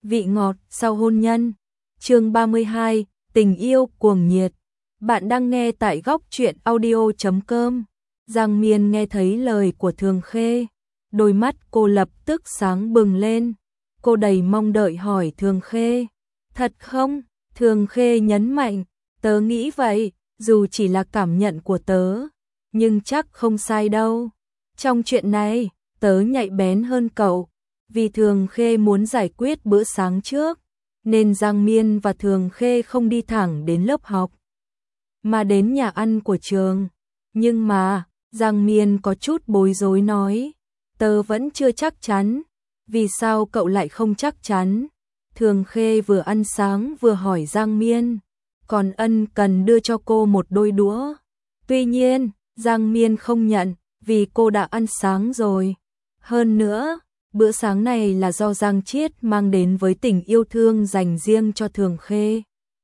vị ngọt sau hôn nhân. Chương 32, tình yêu cuồng nhiệt. Bạn đang nghe tại góc truyện audio.com. Giang Miên nghe thấy lời của Thường Khê, đôi mắt cô lập tức sáng bừng lên. Cô đầy mong đợi hỏi Thường Khê, thật không? Thường Khê nhấn mạnh, tớ nghĩ vậy, dù chỉ là cảm nhận của tớ, nhưng chắc không sai đâu. Trong chuyện này, tớ nhạy bén hơn cậu, vì Thường Khê muốn giải quyết bữa sáng trước, nên Giang Miên và Thường Khê không đi thẳng đến lớp học, mà đến nhà ăn của trường. Nhưng mà, Giang Miên có chút bối rối nói, tớ vẫn chưa chắc chắn. Vì sao cậu lại không chắc chắn? Thường Khê vừa ăn sáng vừa hỏi Giang Miên, còn ân cần đưa cho cô một đôi đũa. Tuy nhiên, Giang Miên không nhận, vì cô đã ăn sáng rồi. Hơn nữa, bữa sáng này là do Giang Chiết mang đến với tình yêu thương dành riêng cho Thường Khê,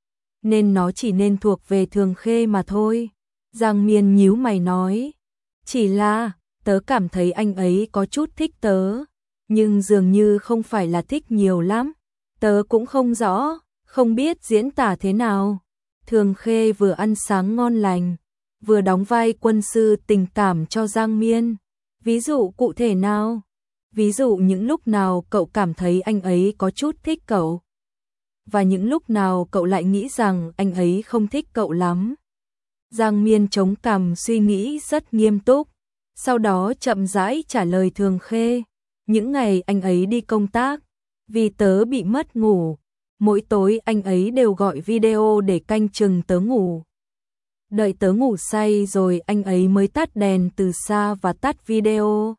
nên nó chỉ nên thuộc về Thường Khê mà thôi. Giang Miên nhíu mày nói, chỉ là, tớ cảm thấy anh ấy có chút thích tớ, nhưng dường như không phải là thích nhiều lắm. Tớ cũng không rõ, không biết diễn tả thế nào. Thường Khê vừa ăn sáng ngon lành, vừa đóng vai quân sư tình cảm cho Giang Miên. Ví dụ cụ thể nào? Ví dụ những lúc nào cậu cảm thấy anh ấy có chút thích cậu, và những lúc nào cậu lại nghĩ rằng anh ấy không thích cậu lắm. Giang Miên chống cằm suy nghĩ rất nghiêm túc, sau đó chậm rãi trả lời Thường Khê. Những ngày anh ấy đi công tác, vì tớ bị mất ngủ, mỗi tối anh ấy đều gọi video để canh chừng tớ ngủ. Đợi tớ ngủ say rồi anh ấy mới tắt đèn từ xa và tắt video.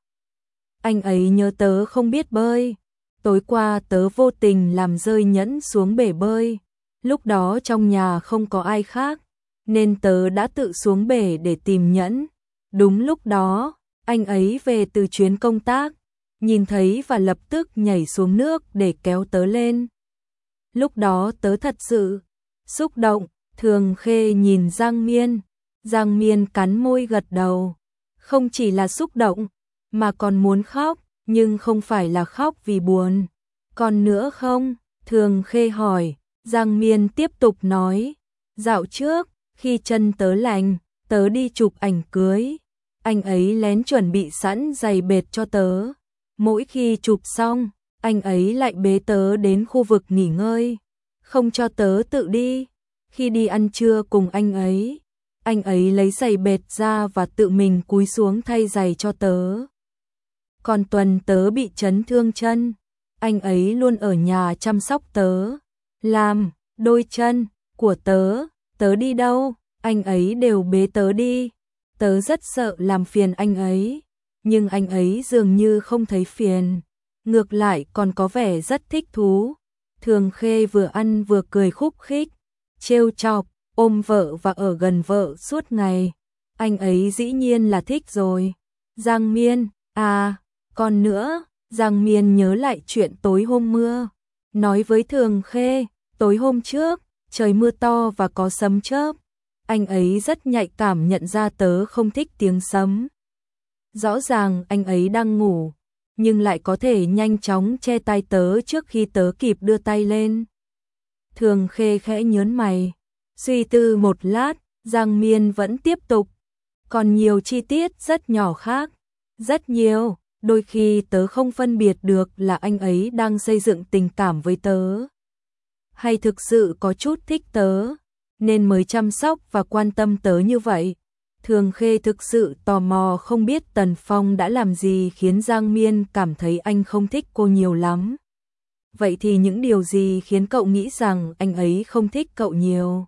Anh ấy nhớ tớ không biết bơi. Tối qua tớ vô tình làm rơi nhẫn xuống bể bơi. Lúc đó trong nhà không có ai khác, nên tớ đã tự xuống bể để tìm nhẫn. Đúng lúc đó, anh ấy về từ chuyến công tác, nhìn thấy và lập tức nhảy xuống nước để kéo tớ lên. Lúc đó tớ thật sự xúc động. Thường Khê nhìn Giang Miên. Giang Miên cắn môi gật đầu. Không chỉ là xúc động, mà còn muốn khóc, nhưng không phải là khóc vì buồn. Còn nữa không? Thường Khê hỏi. Giang Miên tiếp tục nói, dạo trước, khi chân tớ lành, tớ đi chụp ảnh cưới. Anh ấy lén chuẩn bị sẵn giày bệt cho tớ. Mỗi khi chụp xong, anh ấy lại bế tớ đến khu vực nghỉ ngơi, không cho tớ tự đi. Khi đi ăn trưa cùng anh ấy lấy giày bệt ra và tự mình cúi xuống thay giày cho tớ. Còn tuần tớ bị chấn thương chân, anh ấy luôn ở nhà chăm sóc tớ, làm đôi chân của tớ đi đâu, anh ấy đều bế tớ đi. Tớ rất sợ làm phiền anh ấy, nhưng anh ấy dường như không thấy phiền, ngược lại còn có vẻ rất thích thú. Thường Khê vừa ăn vừa cười khúc khích, trêu chọc, ôm vợ và ở gần vợ suốt ngày. Anh ấy dĩ nhiên là thích rồi. Giang Miên, à, còn nữa, Giang Miên nhớ lại chuyện tối hôm mưa, nói với Thường Khê, tối hôm trước, trời mưa to và có sấm chớp. Anh ấy rất nhạy cảm nhận ra tớ không thích tiếng sấm. Rõ ràng anh ấy đang ngủ, nhưng lại có thể nhanh chóng che tai tớ trước khi tớ kịp đưa tay lên. Thường Khê khẽ nhớn mày, suy tư một lát. Giang Miên vẫn tiếp tục, còn nhiều chi tiết rất nhỏ khác, rất nhiều, đôi khi tớ không phân biệt được là anh ấy đang xây dựng tình cảm với tớ, hay thực sự có chút thích tớ, nên mới chăm sóc và quan tâm tớ như vậy. Thường Khê thực sự tò mò không biết Tần Phong đã làm gì khiến Giang Miên cảm thấy anh không thích cô nhiều lắm. Vậy thì những điều gì khiến cậu nghĩ rằng anh ấy không thích cậu nhiều?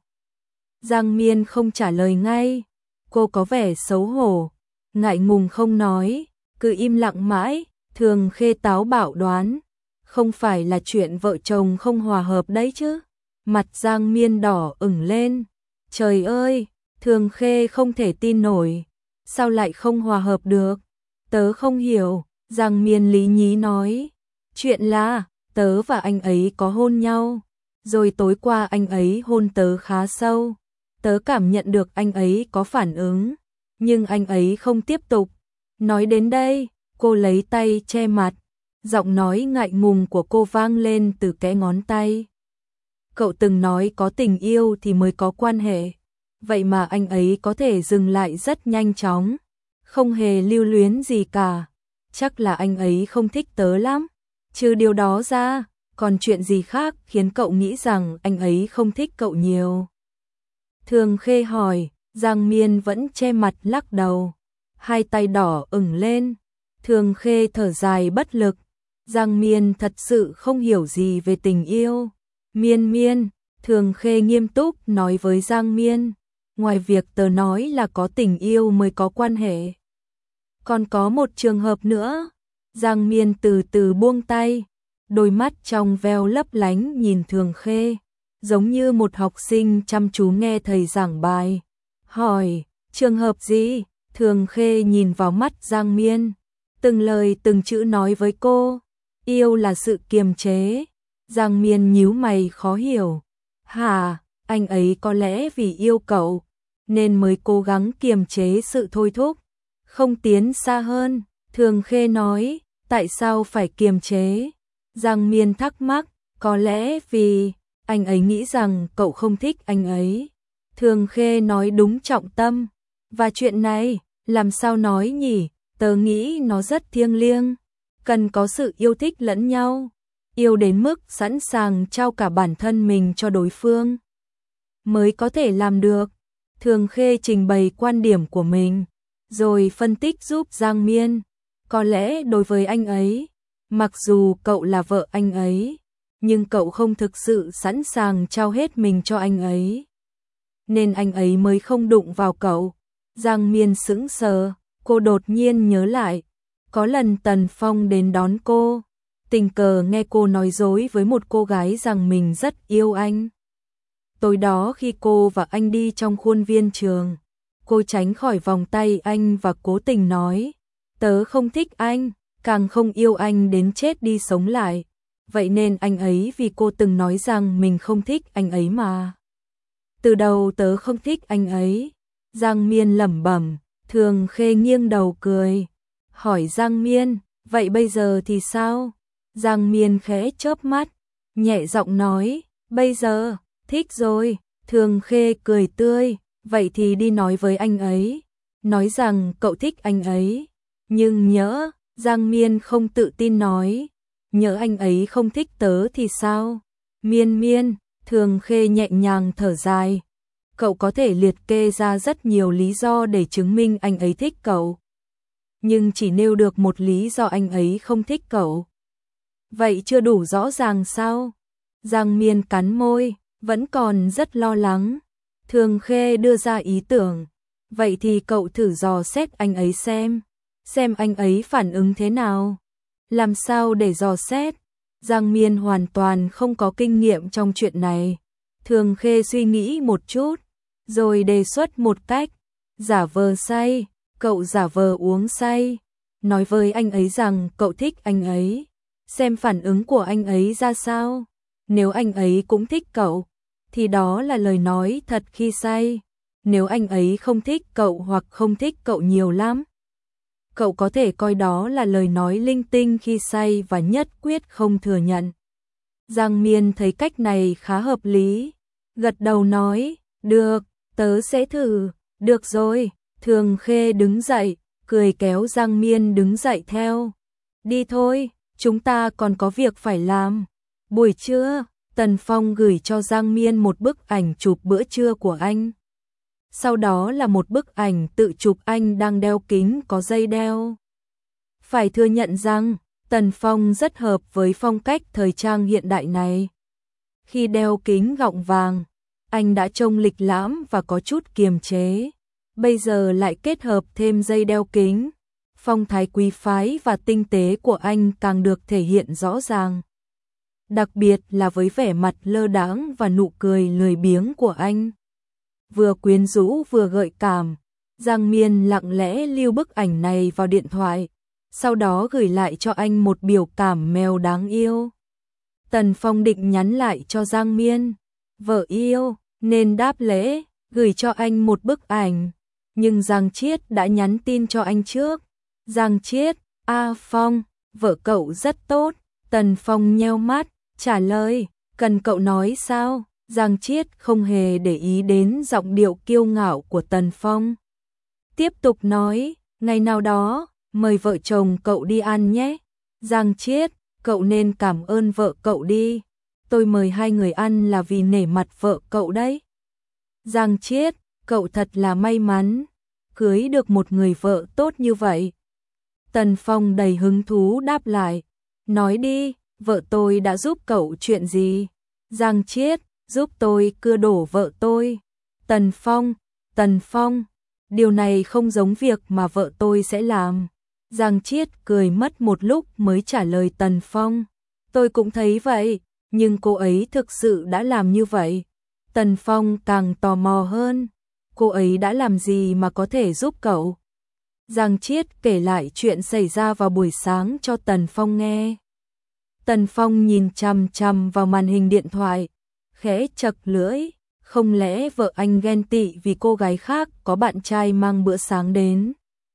Giang Miên không trả lời ngay. Cô có vẻ xấu hổ, ngại ngùng không nói, cứ im lặng mãi. Thường Khê táo bạo đoán, không phải là chuyện vợ chồng không hòa hợp đấy chứ? Mặt Giang Miên đỏ ửng lên. Trời ơi, Thường Khê không thể tin nổi. Sao lại không hòa hợp được? Tớ không hiểu. Giang Miên lý nhí nói. Chuyện là, tớ và anh ấy có hôn nhau. Rồi tối qua anh ấy hôn tớ khá sâu. Tớ cảm nhận được anh ấy có phản ứng, nhưng anh ấy không tiếp tục. Nói đến đây, cô lấy tay che mặt. Giọng nói ngại ngùng của cô vang lên từ kẽ ngón tay. Cậu từng nói có tình yêu thì mới có quan hệ, vậy mà anh ấy có thể dừng lại rất nhanh chóng, không hề lưu luyến gì cả. Chắc là anh ấy không thích tớ lắm. Trừ điều đó ra, còn chuyện gì khác khiến cậu nghĩ rằng anh ấy không thích cậu nhiều? Thường Khê hỏi, Giang Miên vẫn che mặt lắc đầu, hai tay đỏ ửng lên. Thường Khê thở dài bất lực. Giang Miên thật sự không hiểu gì về tình yêu. Miên Miên, Thường Khê nghiêm túc nói với Giang Miên, ngoài việc tớ nói là có tình yêu mới có quan hệ, còn có một trường hợp nữa. Giang Miên từ từ buông tay, đôi mắt trong veo lấp lánh nhìn Thường Khê, giống như một học sinh chăm chú nghe thầy giảng bài. Hỏi, trường hợp gì? Thường Khê nhìn vào mắt Giang Miên, từng lời từng chữ nói với cô, yêu là sự kiềm chế. Giang Miên nhíu mày khó hiểu. Hả, anh ấy có lẽ vì yêu cậu, nên mới cố gắng kiềm chế sự thôi thúc, không tiến xa hơn. Thường Khê nói, tại sao phải kiềm chế? Giang Miên thắc mắc, có lẽ vì anh ấy nghĩ rằng cậu không thích anh ấy. Thường Khê nói đúng trọng tâm. Và chuyện này, làm sao nói nhỉ? Tớ nghĩ nó rất thiêng liêng, cần có sự yêu thích lẫn nhau, yêu đến mức sẵn sàng trao cả bản thân mình cho đối phương mới có thể làm được. Thường Khê trình bày quan điểm của mình, rồi phân tích giúp Giang Miên. Có lẽ đối với anh ấy, mặc dù cậu là vợ anh ấy, nhưng cậu không thực sự sẵn sàng trao hết mình cho anh ấy, nên anh ấy mới không đụng vào cậu. Giang Miên sững sờ, cô đột nhiên nhớ lại, có lần Tần Phong đến đón cô, tình cờ nghe cô nói dối với một cô gái rằng mình rất yêu anh. Tối đó khi cô và anh đi trong khuôn viên trường, cô tránh khỏi vòng tay anh và cố tình nói, tớ không thích anh, càng không yêu anh đến chết đi sống lại. Vậy nên anh ấy vì cô từng nói rằng mình không thích anh ấy mà. Từ đầu tớ không thích anh ấy. Giang Miên lẩm bẩm. Thường Khê nghiêng đầu cười, hỏi Giang Miên, vậy bây giờ thì sao? Giang Miên khẽ chớp mắt, nhẹ giọng nói, bây giờ, thích rồi. Thường Khê cười tươi, vậy thì đi nói với anh ấy, nói rằng cậu thích anh ấy. Nhưng nhỡ, Giang Miên không tự tin nói, nhỡ anh ấy không thích tớ thì sao? Miên Miên, Thường Khê nhẹ nhàng thở dài. Cậu có thể liệt kê ra rất nhiều lý do để chứng minh anh ấy thích cậu, nhưng chỉ nêu được một lý do anh ấy không thích cậu. Vậy chưa đủ rõ ràng sao? Giang Miên cắn môi, vẫn còn rất lo lắng. Thường Khê đưa ra ý tưởng, vậy thì cậu thử dò xét anh ấy xem anh ấy phản ứng thế nào. Làm sao để dò xét? Giang Miên hoàn toàn không có kinh nghiệm trong chuyện này. Thường Khê suy nghĩ một chút, rồi đề xuất một cách, giả vờ say, cậu giả vờ uống say, nói với anh ấy rằng cậu thích anh ấy, xem phản ứng của anh ấy ra sao. Nếu anh ấy cũng thích cậu, thì đó là lời nói thật khi say. Nếu anh ấy không thích cậu hoặc không thích cậu nhiều lắm, cậu có thể coi đó là lời nói linh tinh khi say và nhất quyết không thừa nhận. Giang Miên thấy cách này khá hợp lý, gật đầu nói, được, tớ sẽ thử. Được rồi. Thường Khê đứng dậy, cười kéo Giang Miên đứng dậy theo. Đi thôi, chúng ta còn có việc phải làm. Buổi trưa, Tần Phong gửi cho Giang Miên một bức ảnh chụp bữa trưa của anh. Sau đó là một bức ảnh tự chụp anh đang đeo kính có dây đeo. Phải thừa nhận rằng, Tần Phong rất hợp với phong cách thời trang hiện đại này. Khi đeo kính gọng vàng, anh đã trông lịch lãm và có chút kiềm chế. Bây giờ lại kết hợp thêm dây đeo kính, phong thái quý phái và tinh tế của anh càng được thể hiện rõ ràng. Đặc biệt là với vẻ mặt lơ đãng và nụ cười lười biếng của anh. Vừa quyến rũ vừa gợi cảm, Giang Miên lặng lẽ lưu bức ảnh này vào điện thoại, sau đó gửi lại cho anh một biểu cảm mèo đáng yêu. Tần Phong định nhắn lại cho Giang Miên, vợ yêu, nên đáp lễ, gửi cho anh một bức ảnh. Nhưng Giang Chiết đã nhắn tin cho anh trước. Giang Chiết, A Phong, vợ cậu rất tốt. Tần Phong nheo mắt, trả lời, cần cậu nói sao? Giang Chiết không hề để ý đến giọng điệu kiêu ngạo của Tần Phong. Tiếp tục nói, ngày nào đó, mời vợ chồng cậu đi ăn nhé. Giang Chiết, cậu nên cảm ơn vợ cậu đi. Tôi mời hai người ăn là vì nể mặt vợ cậu đấy. Giang Chiết, cậu thật là may mắn, cưới được một người vợ tốt như vậy. Tần Phong đầy hứng thú đáp lại, nói đi, vợ tôi đã giúp cậu chuyện gì? Giang Chiết, giúp tôi cưa đổ vợ tôi. Tần Phong, điều này không giống việc mà vợ tôi sẽ làm. Giang Chiết cười mất một lúc mới trả lời Tần Phong, tôi cũng thấy vậy, nhưng cô ấy thực sự đã làm như vậy. Tần Phong càng tò mò hơn, cô ấy đã làm gì mà có thể giúp cậu? Giang Chiết kể lại chuyện xảy ra vào buổi sáng cho Tần Phong nghe. Tần Phong nhìn chằm chằm vào màn hình điện thoại, khẽ chật lưỡi, không lẽ vợ anh ghen tị vì cô gái khác có bạn trai mang bữa sáng đến?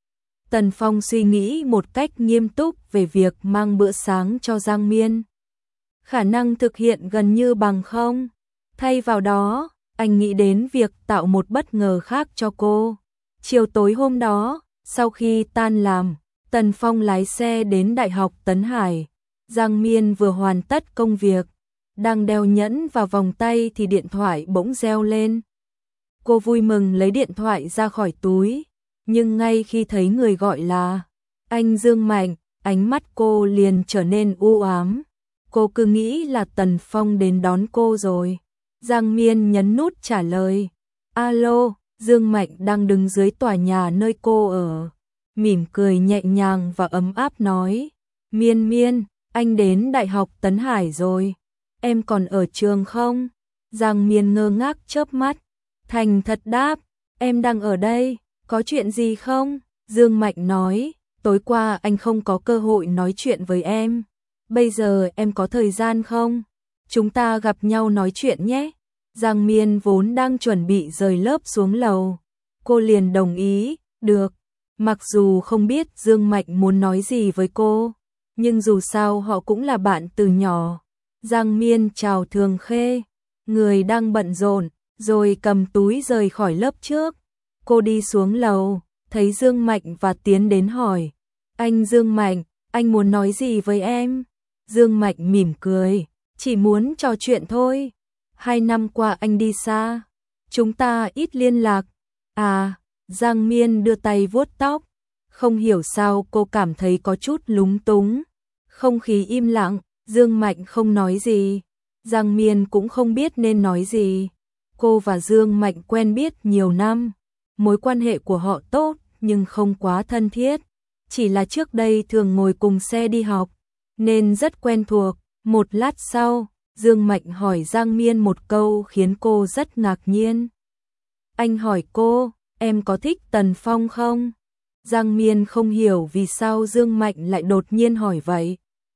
Tần Phong suy nghĩ một cách nghiêm túc về việc mang bữa sáng cho Giang Miên. Khả năng thực hiện gần như bằng không. Thay vào đó, anh nghĩ đến việc tạo một bất ngờ khác cho cô. Chiều tối hôm đó, sau khi tan làm, Tần Phong lái xe đến Đại học Tấn Hải. Giang Miên vừa hoàn tất công việc, đang đeo nhẫn vào vòng tay thì điện thoại bỗng reo lên. Cô vui mừng lấy điện thoại ra khỏi túi, nhưng ngay khi thấy người gọi là anh Dương Mạnh, ánh mắt cô liền trở nên u ám. Cô cứ nghĩ là Tần Phong đến đón cô rồi. Giang Miên nhấn nút trả lời. Alo, Dương Mạnh đang đứng dưới tòa nhà nơi cô ở. Mỉm cười nhẹ nhàng và ấm áp nói. Miên, anh đến Đại học Tấn Hải rồi. Em còn ở trường không? Giang Miên ngơ ngác chớp mắt. Thành thật đáp, em đang ở đây, có chuyện gì không? Dương Mạnh nói, tối qua anh không có cơ hội nói chuyện với em. Bây giờ em có thời gian không? Chúng ta gặp nhau nói chuyện nhé. Giang Miên vốn đang chuẩn bị rời lớp xuống lầu. Cô liền đồng ý, được. Mặc dù không biết Dương Mạnh muốn nói gì với cô, nhưng dù sao họ cũng là bạn từ nhỏ. Giang Miên chào Thường Khê, người đang bận rộn, rồi cầm túi rời khỏi lớp trước. Cô đi xuống lầu, thấy Dương Mạnh và tiến đến hỏi. Anh Dương Mạnh, anh muốn nói gì với em? Dương Mạnh mỉm cười, chỉ muốn trò chuyện thôi. 2 năm qua anh đi xa, chúng ta ít liên lạc. À, Giang Miên đưa tay vuốt tóc. Không hiểu sao cô cảm thấy có chút lúng túng. Không khí im lặng, Dương Mạnh không nói gì. Giang Miên cũng không biết nên nói gì. Cô và Dương Mạnh quen biết nhiều năm. Mối quan hệ của họ tốt nhưng không quá thân thiết. Chỉ là trước đây thường ngồi cùng xe đi học, nên rất quen thuộc. Một lát sau, Dương Mạnh hỏi Giang Miên một câu khiến cô rất ngạc nhiên. Anh hỏi cô, em có thích Tần Phong không? Giang Miên không hiểu vì sao Dương Mạnh lại đột nhiên hỏi vậy.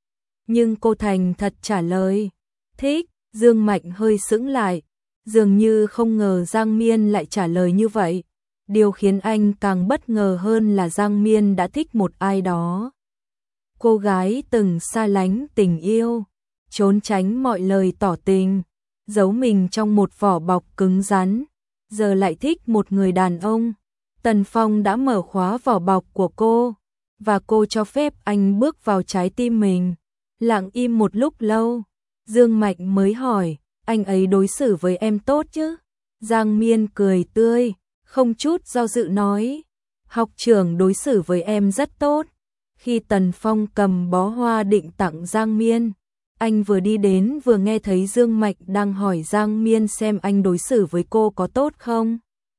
Nhưng cô thành thật trả lời, thích. Dương Mạnh hơi sững lại, dường như không ngờ Giang Miên lại trả lời như vậy. Điều khiến anh càng bất ngờ hơn là Giang Miên đã thích một ai đó. Cô gái từng xa lánh tình yêu, trốn tránh mọi lời tỏ tình, giấu mình trong một vỏ bọc cứng rắn, giờ lại thích một người đàn ông. Tần Phong đã mở khóa vỏ bọc của cô, và cô cho phép anh bước vào trái tim mình. Lặng im một lúc lâu, Dương Mạnh mới hỏi, anh ấy đối xử với em tốt chứ? Giang Miên cười tươi, không chút do dự nói, học trưởng đối xử với em rất tốt. Khi Tần Phong cầm bó hoa định tặng Giang Miên, anh vừa đi đến vừa nghe thấy Dương Mạnh đang hỏi Giang Miên xem anh đối xử với cô có tốt không.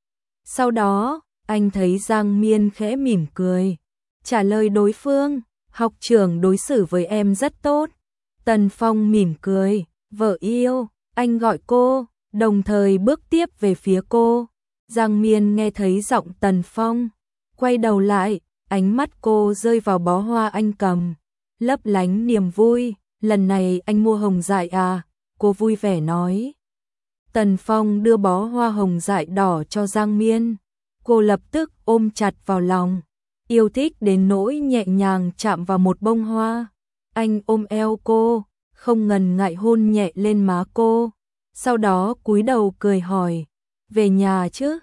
Sau đó, anh thấy Giang Miên khẽ mỉm cười, trả lời đối phương, học trưởng đối xử với em rất tốt. Tần Phong mỉm cười, vợ yêu, anh gọi cô, đồng thời bước tiếp về phía cô. Giang Miên nghe thấy giọng Tần Phong, quay đầu lại, ánh mắt cô rơi vào bó hoa anh cầm, lấp lánh niềm vui. Lần này anh mua hồng dại à? Cô vui vẻ nói. Tần Phong đưa bó hoa hồng dại đỏ cho Giang Miên. Cô lập tức ôm chặt vào lòng, yêu thích đến nỗi nhẹ nhàng chạm vào một bông hoa. Anh ôm eo cô, không ngần ngại hôn nhẹ lên má cô, sau đó cúi đầu cười hỏi, về nhà chứ?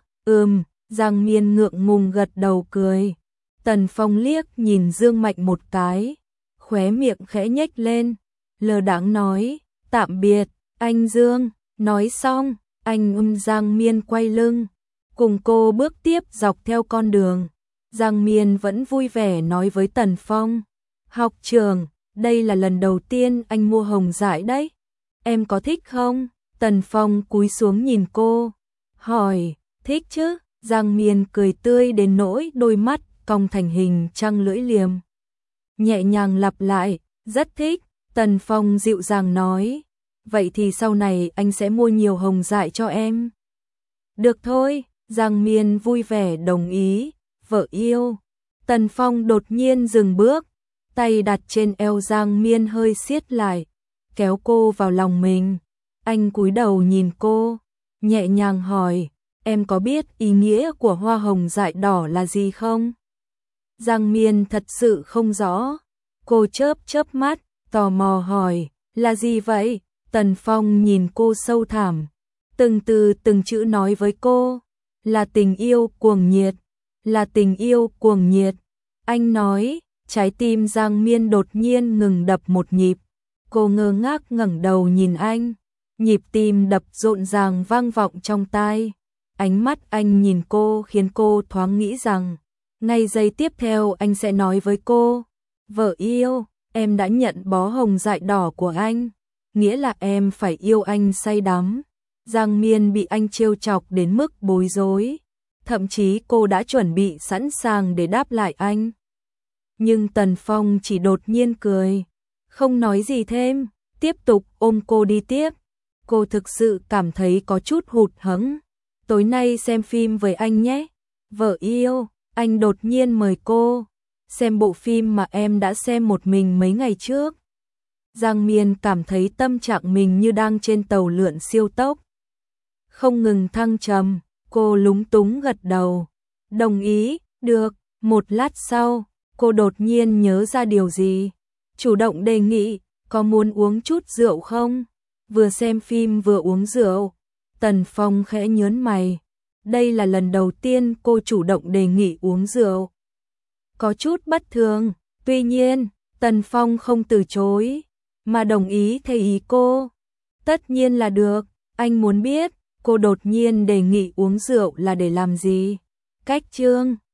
Giang Miên ngượng ngùng gật đầu cười. Tần Phong liếc nhìn Dương Mạnh một cái, khóe miệng khẽ nhếch lên, lơ đãng nói, tạm biệt, anh Dương. Nói xong, anh Giang Miên quay lưng, cùng cô bước tiếp dọc theo con đường. Giang Miên vẫn vui vẻ nói với Tần Phong, học trường, đây là lần đầu tiên anh mua hồng dại đấy, em có thích không? Tần Phong cúi xuống nhìn cô, hỏi, thích chứ? Giang Miên cười tươi đến nỗi đôi mắt cong thành hình trăng lưỡi liềm. Nhẹ nhàng lặp lại, rất thích. Tần Phong dịu dàng nói, vậy thì sau này anh sẽ mua nhiều hồng dại cho em. Được thôi, Giang Miên vui vẻ đồng ý, vợ yêu. Tần Phong đột nhiên dừng bước, tay đặt trên eo Giang Miên hơi siết lại, kéo cô vào lòng mình. Anh cúi đầu nhìn cô, nhẹ nhàng hỏi, em có biết ý nghĩa của hoa hồng dại đỏ là gì không? Giang Miên thật sự không rõ. Cô chớp mắt, tò mò hỏi, là gì vậy? Tần Phong nhìn cô sâu thẳm, từng từ từng chữ nói với cô, là tình yêu cuồng nhiệt, là tình yêu cuồng nhiệt. Anh nói, trái tim Giang Miên đột nhiên ngừng đập một nhịp. Cô ngơ ngác ngẩng đầu nhìn anh, nhịp tim đập rộn ràng vang vọng trong tai. Ánh mắt anh nhìn cô khiến cô thoáng nghĩ rằng, ngay giây tiếp theo anh sẽ nói với cô, vợ yêu, em đã nhận bó hồng dại đỏ của anh, nghĩa là em phải yêu anh say đắm. Giang Miên bị anh trêu chọc đến mức bối rối, thậm chí cô đã chuẩn bị sẵn sàng để đáp lại anh. Nhưng Tần Phong chỉ đột nhiên cười, không nói gì thêm, tiếp tục ôm cô đi tiếp. Cô thực sự cảm thấy có chút hụt hẫng. Tối nay xem phim với anh nhé. Vợ yêu, anh đột nhiên mời cô xem bộ phim mà em đã xem một mình mấy ngày trước. Giang Miên cảm thấy tâm trạng mình như đang trên tàu lượn siêu tốc, không ngừng thăng trầm. Cô lúng túng gật đầu, đồng ý, được. Một lát sau, cô đột nhiên nhớ ra điều gì, chủ động đề nghị, có muốn uống chút rượu không? Vừa xem phim vừa uống rượu. Tần Phong khẽ nhớn mày, đây là lần đầu tiên cô chủ động đề nghị uống rượu. Có chút bất thường, tuy nhiên, Tần Phong không từ chối, mà đồng ý theo ý cô. Tất nhiên là được, anh muốn biết, cô đột nhiên đề nghị uống rượu là để làm gì? Cách chương